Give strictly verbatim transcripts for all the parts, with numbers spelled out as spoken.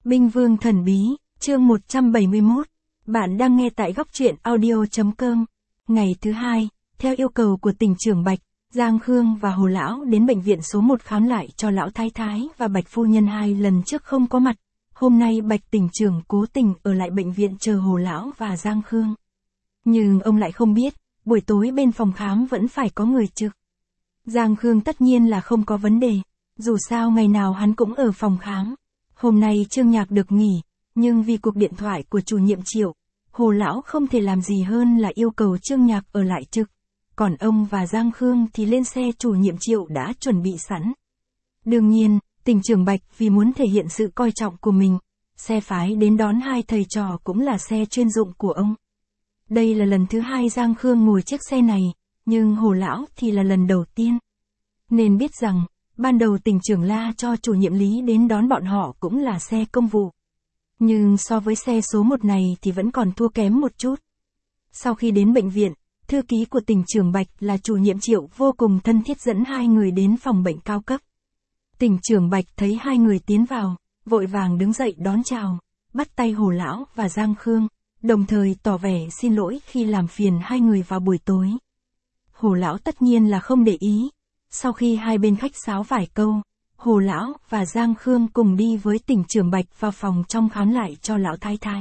Binh Vương Thần Bí, chương một trăm bảy mươi mốt. Bạn đang nghe tại góc truyện audio.com. Ngày thứ hai, theo yêu cầu của tỉnh trưởng Bạch, Giang Khương và Hồ Lão đến bệnh viện số một khám lại cho Lão Thái Thái và Bạch Phu Nhân hai lần trước không có mặt. Hôm nay Bạch tỉnh trưởng cố tình ở lại bệnh viện chờ Hồ Lão và Giang Khương. Nhưng ông lại không biết, buổi tối bên phòng khám vẫn phải có người trực. Giang Khương tất nhiên là không có vấn đề, dù sao ngày nào hắn cũng ở phòng khám. Hôm nay Trương Nhạc được nghỉ, nhưng vì cuộc điện thoại của chủ nhiệm Triệu, Hồ Lão không thể làm gì hơn là yêu cầu Trương Nhạc ở lại trực. Còn ông và Giang Khương thì lên xe chủ nhiệm Triệu đã chuẩn bị sẵn. Đương nhiên, tỉnh trưởng Bạch vì muốn thể hiện sự coi trọng của mình, xe phái đến đón hai thầy trò cũng là xe chuyên dụng của ông. Đây là lần thứ hai Giang Khương ngồi chiếc xe này, nhưng Hồ Lão thì là lần đầu tiên. Nên biết rằng, ban đầu tỉnh trưởng la cho chủ nhiệm Lý đến đón bọn họ cũng là xe công vụ. Nhưng so với xe số một này thì vẫn còn thua kém một chút. Sau khi đến bệnh viện, thư ký của tỉnh trưởng Bạch là chủ nhiệm Triệu vô cùng thân thiết dẫn hai người đến phòng bệnh cao cấp. Tỉnh trưởng Bạch thấy hai người tiến vào, vội vàng đứng dậy đón chào, bắt tay Hồ Lão và Giang Khương, đồng thời tỏ vẻ xin lỗi khi làm phiền hai người vào buổi tối. Hồ Lão tất nhiên là không để ý. Sau khi hai bên khách sáo vài câu, Hồ Lão và Giang Khương cùng đi với tỉnh trưởng Bạch vào phòng trong khám lại cho Lão Thái Thái.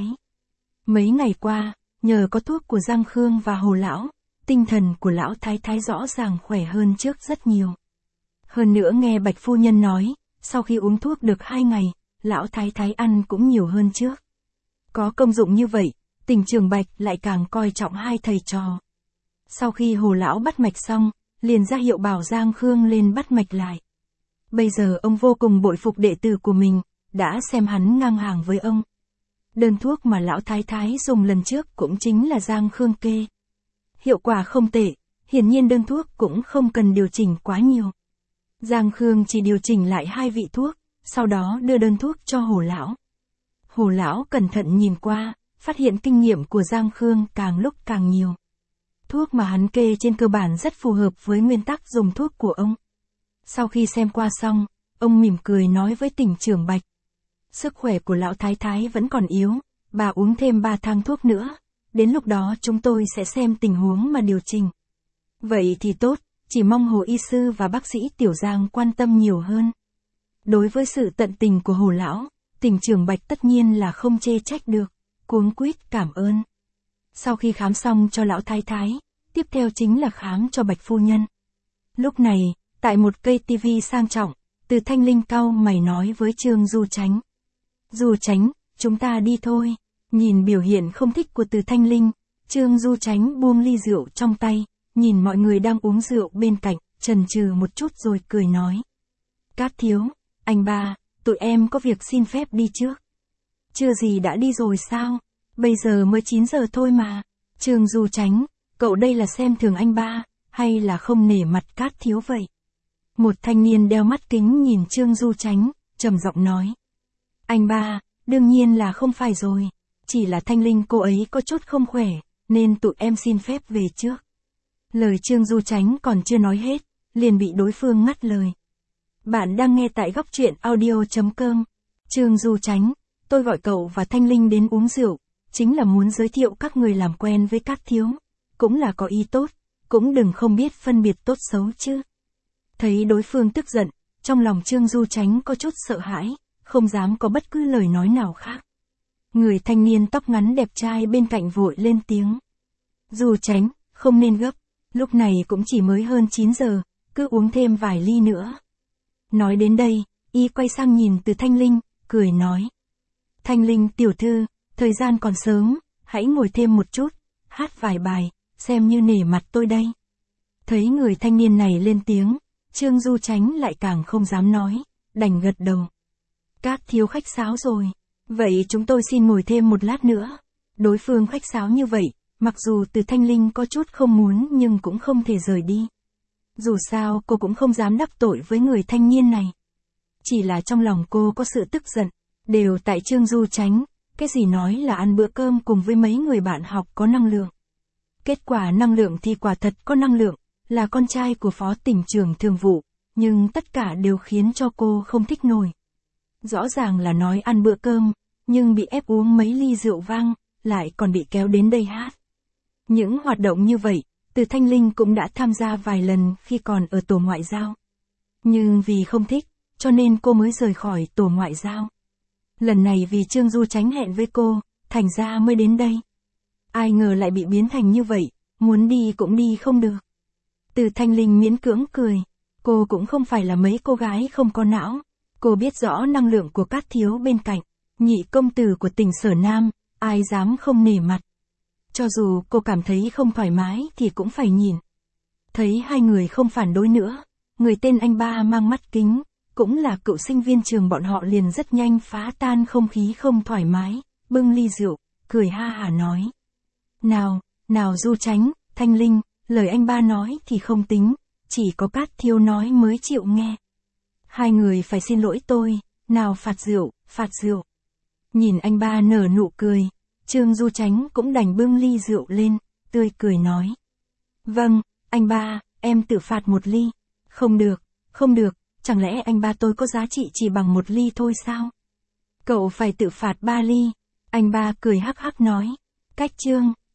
Mấy ngày qua, nhờ có thuốc của Giang Khương và Hồ Lão, tinh thần của Lão Thái Thái rõ ràng khỏe hơn trước rất nhiều. Hơn nữa nghe Bạch Phu Nhân nói, sau khi uống thuốc được hai ngày, Lão Thái Thái ăn cũng nhiều hơn trước. Có công dụng như vậy, tỉnh trưởng Bạch lại càng coi trọng hai thầy trò. Sau khi Hồ Lão bắt mạch xong, liền ra hiệu bảo Giang Khương lên bắt mạch lại. Bây giờ ông vô cùng bội phục đệ tử của mình, đã xem hắn ngang hàng với ông. Đơn thuốc mà Lão Thái Thái dùng lần trước cũng chính là Giang Khương kê. Hiệu quả không tệ, hiển nhiên đơn thuốc cũng không cần điều chỉnh quá nhiều. Giang Khương chỉ điều chỉnh lại hai vị thuốc, sau đó đưa đơn thuốc cho Hồ Lão. Hồ Lão cẩn thận nhìn qua, phát hiện kinh nghiệm của Giang Khương càng lúc càng nhiều. Thuốc mà hắn kê trên cơ bản rất phù hợp với nguyên tắc dùng thuốc của ông. Sau khi xem qua xong, ông mỉm cười nói với tỉnh trưởng Bạch. Sức khỏe của Lão Thái Thái vẫn còn yếu, bà uống thêm ba thang thuốc nữa, đến lúc đó chúng tôi sẽ xem tình huống mà điều chỉnh. Vậy thì tốt, chỉ mong Hồ Y Sư và bác sĩ Tiểu Giang quan tâm nhiều hơn. Đối với sự tận tình của Hồ Lão, tỉnh trưởng Bạch tất nhiên là không chê trách được, cuống quýt cảm ơn. Sau khi khám xong cho Lão Thái Thái, tiếp theo chính là khám cho Bạch Phu Nhân. Lúc này, tại một cây tivi sang trọng, Từ Thanh Linh cau mày nói với Trương Du Chánh. Du Chánh, chúng ta đi thôi. Nhìn biểu hiện không thích của Từ Thanh Linh, Trương Du Chánh buông ly rượu trong tay, nhìn mọi người đang uống rượu bên cạnh, chần chừ một chút rồi cười nói. Cát Thiếu, anh ba, tụi em có việc xin phép đi trước. Chưa gì đã đi rồi sao? Bây giờ mới chín giờ thôi mà. Trương Du Chánh, cậu đây là xem thường anh ba, hay là không nể mặt Cát Thiếu vậy? Một thanh niên đeo mắt kính nhìn Trương Du Chánh, trầm giọng nói. Anh ba, đương nhiên là không phải rồi. Chỉ là Thanh Linh cô ấy có chút không khỏe, nên tụi em xin phép về trước. Lời Trương Du Chánh còn chưa nói hết, liền bị đối phương ngắt lời. Bạn đang nghe tại góc truyện audio.com. Trương Du Chánh, tôi gọi cậu và Thanh Linh đến uống rượu, chính là muốn giới thiệu các người làm quen với Cát Thiếu. Cũng là có ý tốt, cũng đừng không biết phân biệt tốt xấu chứ. Thấy đối phương tức giận, trong lòng Trương Du Chánh có chút sợ hãi, không dám có bất cứ lời nói nào khác. Người thanh niên tóc ngắn đẹp trai bên cạnh vội lên tiếng. Du Chánh, không nên gấp, lúc này cũng chỉ mới hơn chín giờ, cứ uống thêm vài ly nữa. Nói đến đây, y quay sang nhìn Từ Thanh Linh, cười nói. Thanh Linh tiểu thư, thời gian còn sớm, hãy ngồi thêm một chút, hát vài bài, xem như nể mặt tôi đây. Thấy người thanh niên này lên tiếng, Trương Du Chánh lại càng không dám nói, đành gật đầu. Cát Thiếu khách sáo rồi, vậy chúng tôi xin ngồi thêm một lát nữa. Đối phương khách sáo như vậy, mặc dù Từ Thanh Linh có chút không muốn nhưng cũng không thể rời đi. Dù sao cô cũng không dám đắc tội với người thanh niên này. Chỉ là trong lòng cô có sự tức giận, đều tại Trương Du Chánh, cái gì nói là ăn bữa cơm cùng với mấy người bạn học có năng lượng. Kết quả năng lượng thì quả thật có năng lượng, là con trai của phó tỉnh trưởng thường vụ, nhưng tất cả đều khiến cho cô không thích nổi. Rõ ràng là nói ăn bữa cơm, nhưng bị ép uống mấy ly rượu vang, lại còn bị kéo đến đây hát. Những hoạt động như vậy, Từ Thanh Linh cũng đã tham gia vài lần khi còn ở tổ ngoại giao. Nhưng vì không thích, cho nên cô mới rời khỏi tổ ngoại giao. Lần này vì Trương Du Chánh hẹn với cô, thành ra mới đến đây. Ai ngờ lại bị biến thành như vậy, muốn đi cũng đi không được. Từ Thanh Linh miễn cưỡng cười. Cô cũng không phải là mấy cô gái không có não. Cô biết rõ năng lượng của Cát Thiếu bên cạnh. Nhị công tử của tỉnh Sở Nam, ai dám không nể mặt. Cho dù cô cảm thấy không thoải mái thì cũng phải nhìn. Thấy hai người không phản đối nữa. Người tên anh ba mang mắt kính, cũng là cựu sinh viên trường bọn họ liền rất nhanh phá tan không khí không thoải mái, bưng ly rượu, cười ha hả nói. Nào, nào Du Chánh, Thanh Linh, lời anh ba nói thì không tính, chỉ có Cát Thiếu nói mới chịu nghe. Hai người phải xin lỗi tôi, nào phạt rượu, phạt rượu. Nhìn anh ba nở nụ cười, Trương Du Chánh cũng đành bưng ly rượu lên, tươi cười nói. Vâng, anh ba, em tự phạt một ly. Không được, không được, chẳng lẽ anh ba tôi có giá trị chỉ bằng một ly thôi sao? Cậu phải tự phạt ba ly. Anh ba cười hắc hắc nói. Cách Trương,